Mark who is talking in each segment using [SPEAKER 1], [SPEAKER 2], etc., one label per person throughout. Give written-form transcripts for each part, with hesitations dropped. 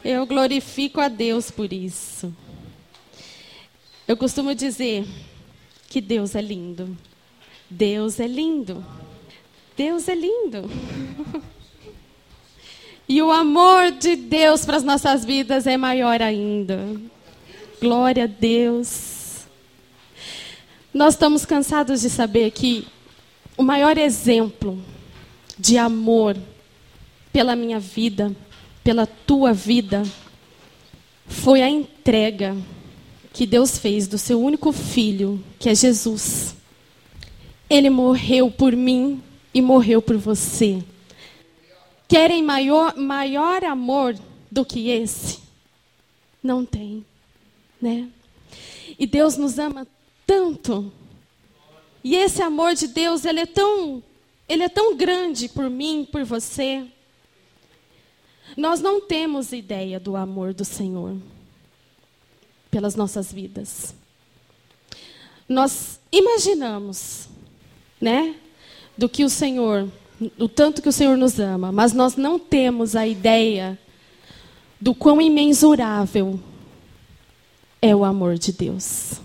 [SPEAKER 1] Eu glorifico a Deus por isso. Eu costumo dizer que Deus é lindo. Deus é lindo. Deus é lindo. E o amor de Deus para as nossas vidas é maior ainda. Glória a Deus. Nós estamos cansados de saber que o maior exemplo de amor pela minha vida, pela tua vida, foi a entrega que Deus fez do seu único filho, que é Jesus. Ele morreu por mim e morreu por você. Querem maior amor do que esse? Não tem, né? E Deus nos ama tanto. E esse amor de Deus, ele é tão grande por mim, por você. Nós não temos ideia do amor do Senhor pelas nossas vidas. Nós imaginamos, né, do que o Senhor, o tanto que o Senhor nos ama, mas nós não temos a ideia do quão imensurável é o amor de Deus.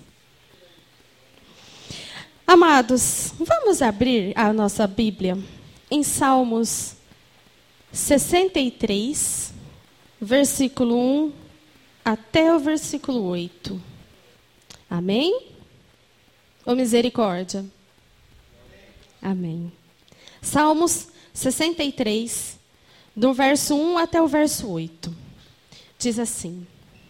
[SPEAKER 1] Amados, vamos abrir a nossa Bíblia em Salmos 63, versículo 1 até o versículo 8. Amém? Ou misericórdia? Amém. Salmos 63, do verso 1 até o verso 8. Diz assim: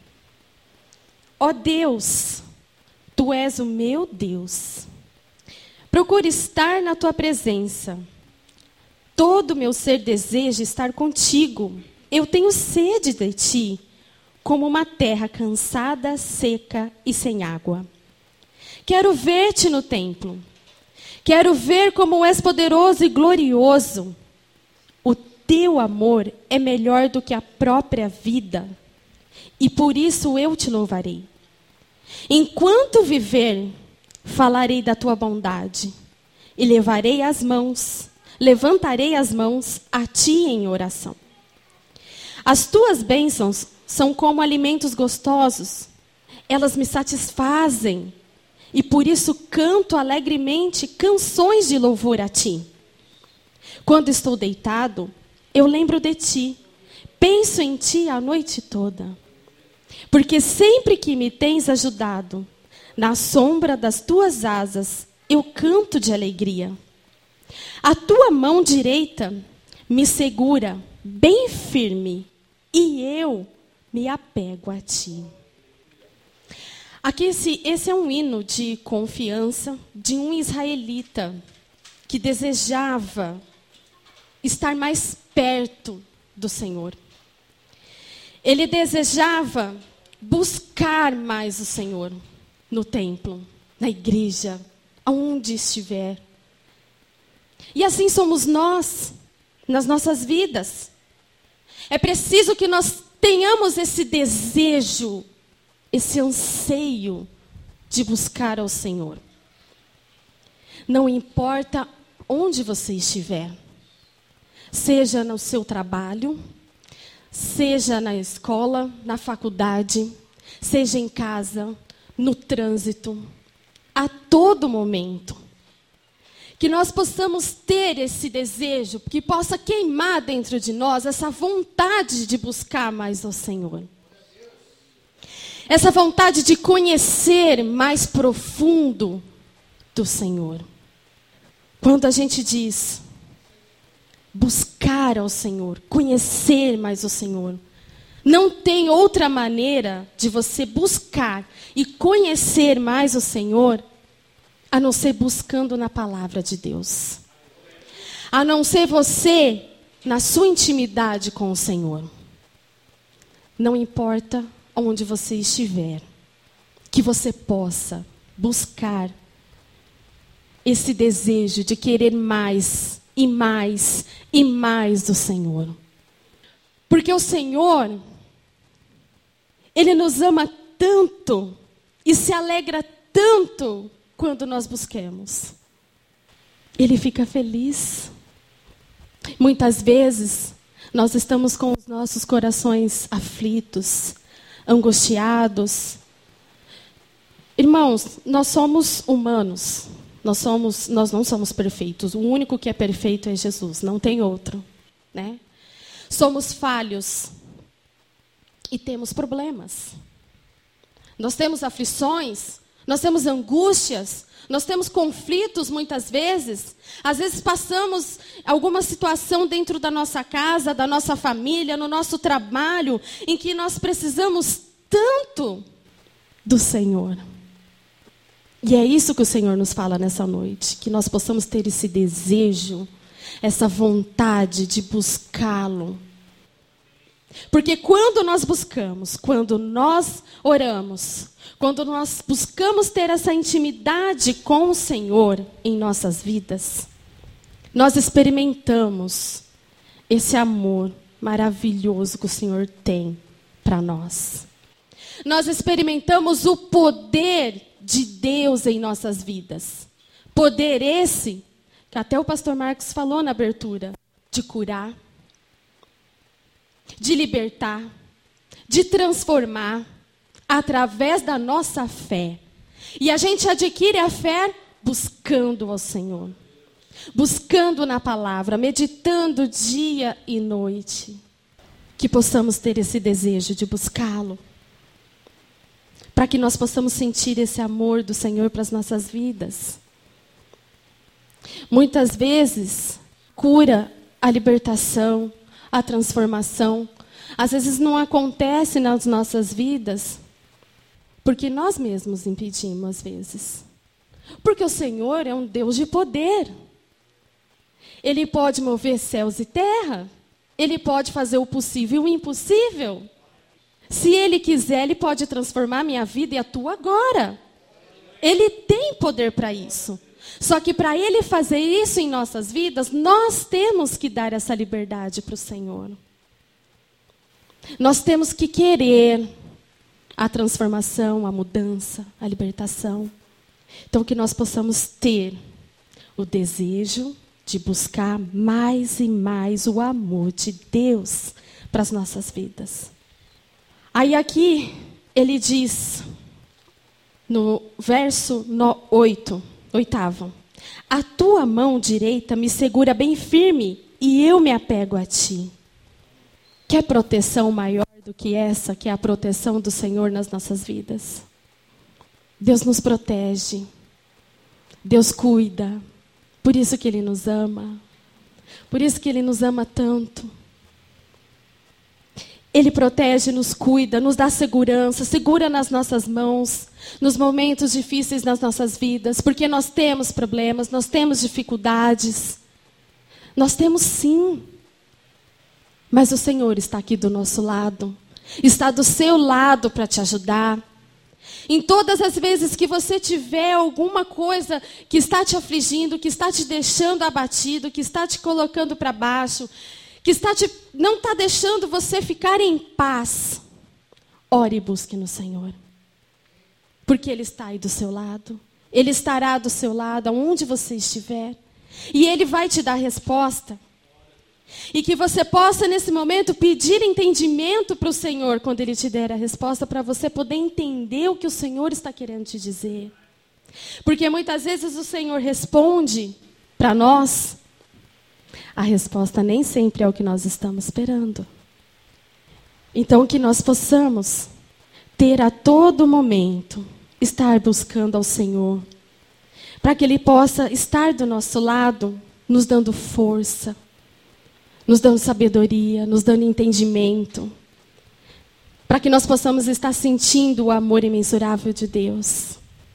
[SPEAKER 1] Ó Deus, Tu és o meu Deus. Procuro estar na Tua presença. Todo o meu ser deseja estar contigo. Eu tenho sede de Ti, como uma terra cansada, seca e sem água. Quero ver-te no templo. Quero ver como és poderoso e glorioso. O teu amor é melhor do que a própria vida, e por isso eu te louvarei. Enquanto viver, falarei da tua bondade, e levantarei as mãos a ti em oração. As tuas bênçãos são como alimentos gostosos, elas me satisfazem, e por isso canto alegremente canções de louvor a ti. Quando estou deitado, eu lembro de ti, penso em ti a noite toda. Porque sempre que me tens ajudado, na sombra das tuas asas, eu canto de alegria. A tua mão direita me segura bem firme, e eu me apego a ti. Aqui esse é um hino de confiança de um israelita que desejava estar mais perto do Senhor. Ele desejava buscar mais o Senhor no templo, na igreja, aonde estiver. E assim somos nós, nas nossas vidas. É preciso que nós tenhamos esse desejo, esse anseio de buscar ao Senhor. Não importa onde você estiver, seja no seu trabalho, seja na escola, na faculdade, seja em casa, no trânsito, a todo momento. Que nós possamos ter esse desejo, que possa queimar dentro de nós essa vontade de buscar mais ao Senhor. Essa vontade de conhecer mais profundo do Senhor. Quando a gente diz buscar ao Senhor, conhecer mais o Senhor, não tem outra maneira de você buscar e conhecer mais o Senhor a não ser buscando na palavra de Deus. A não ser você na sua intimidade com o Senhor. Não importa onde você estiver, que você possa buscar esse desejo de querer mais e mais e mais do Senhor. Porque o Senhor, Ele nos ama tanto e se alegra tanto quando nós busquemos. Ele fica feliz. Muitas vezes, Nós estamos com os nossos corações aflitos, angustiados. Irmãos, nós somos humanos. Nós não somos perfeitos. O único que é perfeito é Jesus, não tem outro, né? Somos falhos e temos problemas. Nós temos aflições, nós temos angústias, nós temos conflitos muitas vezes. Às vezes passamos alguma situação dentro da nossa casa, da nossa família, no nosso trabalho, em que nós precisamos tanto do Senhor. E é isso que o Senhor nos fala nessa noite, que nós possamos ter esse desejo, essa vontade de buscá-lo. Porque quando nós buscamos, quando nós oramos, quando nós buscamos ter essa intimidade com o Senhor em nossas vidas, nós experimentamos esse amor maravilhoso que o Senhor tem para nós. Nós experimentamos o poder de Deus em nossas vidas. Poder esse, que até o pastor Marcos falou na abertura, de curar, de libertar, de transformar, através da nossa fé. E a gente adquire a fé buscando ao Senhor, buscando na palavra, meditando dia e noite. Que possamos ter esse desejo de buscá-lo, para que nós possamos sentir esse amor do Senhor para as nossas vidas. Muitas vezes, cura, a libertação, a transformação, às vezes não acontece nas nossas vidas, porque nós mesmos impedimos, às vezes. Porque o Senhor é um Deus de poder. Ele pode mover céus e terra. Ele pode fazer o possível e o impossível. Se Ele quiser, Ele pode transformar a minha vida e a tua agora. Ele tem poder para isso. Só que para Ele fazer isso em nossas vidas, nós temos que dar essa liberdade para o Senhor. Nós temos que querer a transformação, a mudança, a libertação. Então, que nós possamos ter o desejo de buscar mais e mais o amor de Deus para as nossas vidas. Aí aqui, ele diz, no verso 8, a tua mão direita me segura bem firme e eu me apego a ti. Quer proteção maior do que essa, que é a proteção do Senhor nas nossas vidas? Deus nos protege, Deus cuida, por isso que Ele nos ama, por isso que Ele nos ama tanto. Ele protege, nos cuida, nos dá segurança, segura nas nossas mãos, nos momentos difíceis nas nossas vidas, porque nós temos problemas, nós temos dificuldades, nós temos sim. Mas o Senhor está aqui do nosso lado, está do seu lado para te ajudar. Em todas as vezes que você tiver alguma coisa que está te afligindo, que está te deixando abatido, que está te colocando para baixo, que não está deixando você ficar em paz, ore e busque no Senhor. Porque Ele está aí do seu lado, Ele estará do seu lado, aonde você estiver, e Ele vai te dar resposta. E que você possa, nesse momento, pedir entendimento para o Senhor, quando Ele te der a resposta, para você poder entender o que o Senhor está querendo te dizer. Porque muitas vezes o Senhor responde para nós, a resposta nem sempre é o que nós estamos esperando. Então, que nós possamos ter a todo momento, estar buscando ao Senhor, para que Ele possa estar do nosso lado, nos dando força, nos dando sabedoria, nos dando entendimento, para que nós possamos estar sentindo o amor imensurável de Deus.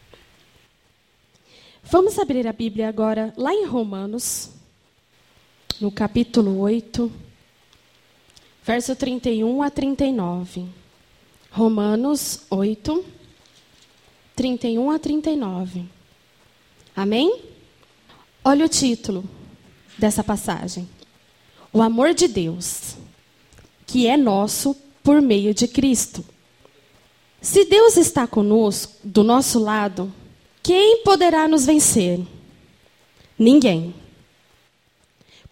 [SPEAKER 1] Vamos abrir a Bíblia agora, lá em Romanos, no capítulo 8, verso 31 a 39. Romanos 8, 31 a 39. Amém? Olha o título dessa passagem. O amor de Deus, que é nosso por meio de Cristo. Se Deus está conosco, do nosso lado, quem poderá nos vencer? Ninguém.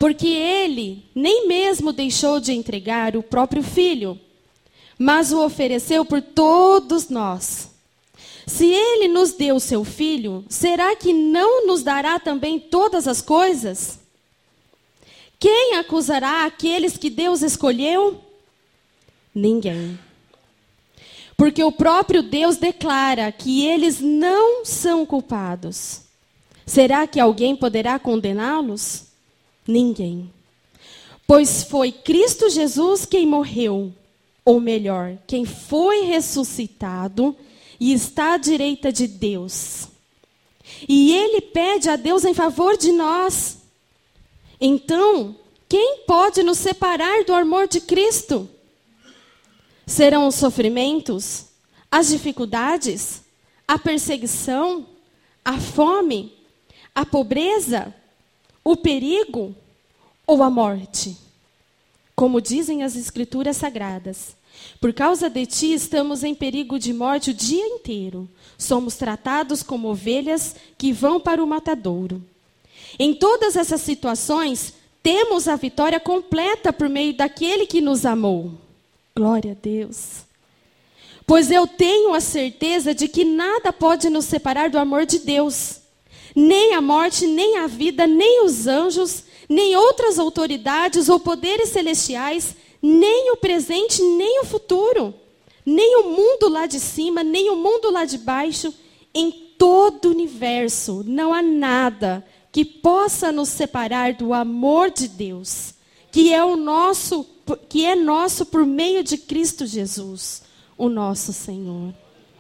[SPEAKER 1] Porque ele nem mesmo deixou de entregar o próprio Filho, mas o ofereceu por todos nós. Se ele nos deu seu Filho, será que não nos dará também todas as coisas? Quem acusará aqueles que Deus escolheu? Ninguém. Porque o próprio Deus declara que eles não são culpados. Será que alguém poderá condená-los? Ninguém. Pois foi Cristo Jesus quem morreu, ou melhor, quem foi ressuscitado e está à direita de Deus. E ele pede a Deus em favor de nós. Então, quem pode nos separar do amor de Cristo? Serão os sofrimentos, as dificuldades, a perseguição, a fome, a pobreza, o perigo ou a morte? Como dizem as Escrituras Sagradas, por causa de ti estamos em perigo de morte o dia inteiro. Somos tratados como ovelhas que vão para o matadouro. Em todas essas situações, temos a vitória completa por meio daquele que nos amou. Glória a Deus. Pois eu tenho a certeza de que nada pode nos separar do amor de Deus. Nem a morte, nem a vida, nem os anjos, nem outras autoridades ou poderes celestiais, nem o presente, nem o futuro, nem o mundo lá de cima, nem o mundo lá de baixo. Em todo o universo não há nada que possa nos separar do amor de Deus, que é nosso por meio de Cristo Jesus, o nosso Senhor.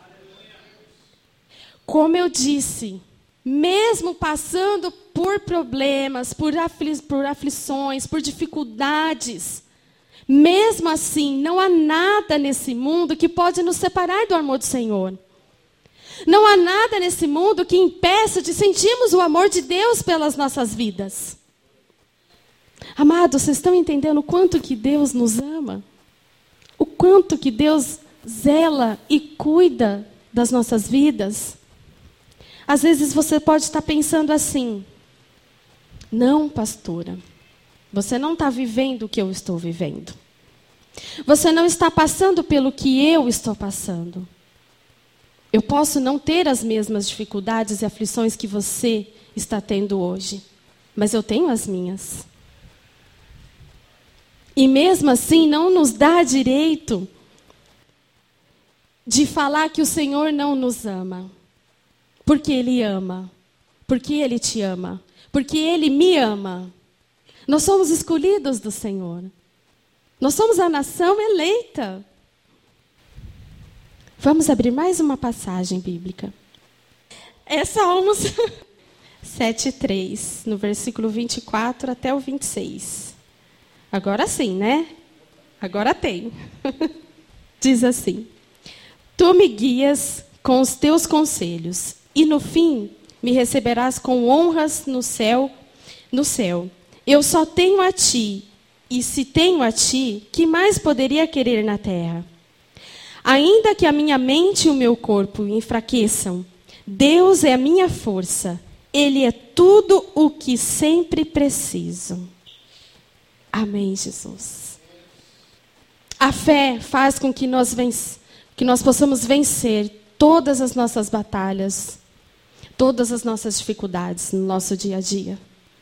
[SPEAKER 1] Como eu disse, mesmo passando por problemas, por aflições, por dificuldades, mesmo assim, não há nada nesse mundo que pode nos separar do amor do Senhor. Não há nada nesse mundo que impeça de sentirmos o amor de Deus pelas nossas vidas. Amados, vocês estão entendendo o quanto que Deus nos ama? O quanto que Deus zela e cuida das nossas vidas? Às vezes você pode estar pensando assim: não, pastora, você não está vivendo o que eu estou vivendo. Você não está passando pelo que eu estou passando. Eu posso não ter as mesmas dificuldades e aflições que você está tendo hoje, mas eu tenho as minhas. E mesmo assim não nos dá direito de falar que o Senhor não nos ama. Porque Ele ama. Porque Ele te ama. Porque Ele me ama. Nós somos escolhidos do Senhor. Nós somos a nação eleita. Vamos abrir mais uma passagem bíblica. É Salmos 7:3, no versículo 24 até o 26. Agora sim, né? Agora tem. Diz assim: Tu me guias com os teus conselhos, e no fim me receberás com honras no céu. Eu só tenho a ti, e se tenho a ti, que mais poderia querer na terra? Ainda que a minha mente e o meu corpo enfraqueçam, Deus é a minha força. Ele é tudo o que sempre preciso. Amém, Jesus. A fé faz com que nós possamos vencer todas as nossas batalhas, todas as nossas dificuldades no nosso dia a dia.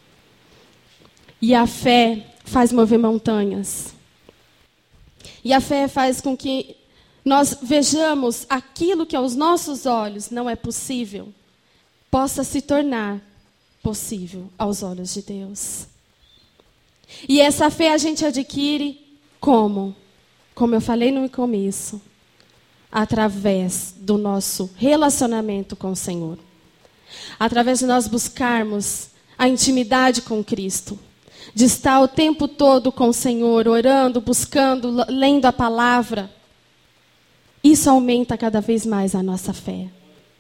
[SPEAKER 1] E a fé faz mover montanhas. E a fé faz com que nós vejamos aquilo que aos nossos olhos não é possível, possa se tornar possível aos olhos de Deus. E essa fé a gente adquire como? Como eu falei no começo, através do nosso relacionamento com o Senhor. Através de nós buscarmos a intimidade com Cristo. De estar o tempo todo com o Senhor, orando, buscando, lendo a palavra. Isso aumenta cada vez mais a nossa fé.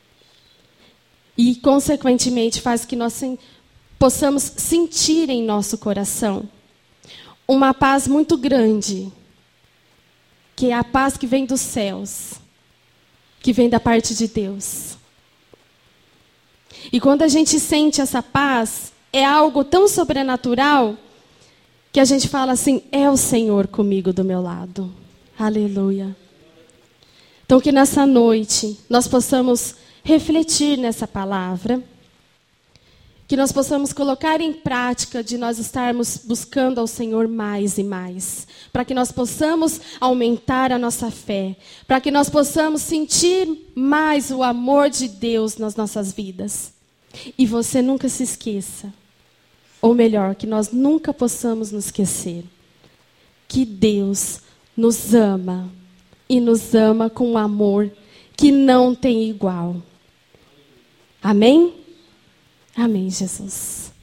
[SPEAKER 1] E, consequentemente, faz que nós possamos sentir em nosso coração uma paz muito grande, que é a paz que vem dos céus, que vem da parte de Deus. E quando a gente sente essa paz, é algo tão sobrenatural que a gente fala assim, é o Senhor comigo do meu lado. Aleluia. Então que nessa noite nós possamos refletir nessa palavra, que nós possamos colocar em prática de nós estarmos buscando ao Senhor mais e mais, para que nós possamos aumentar a nossa fé, para que nós possamos sentir mais o amor de Deus nas nossas vidas. E você nunca se esqueça, ou melhor, que nós nunca possamos nos esquecer, que Deus nos ama, e nos ama com um amor que não tem igual. Amém? Amém, Jesus.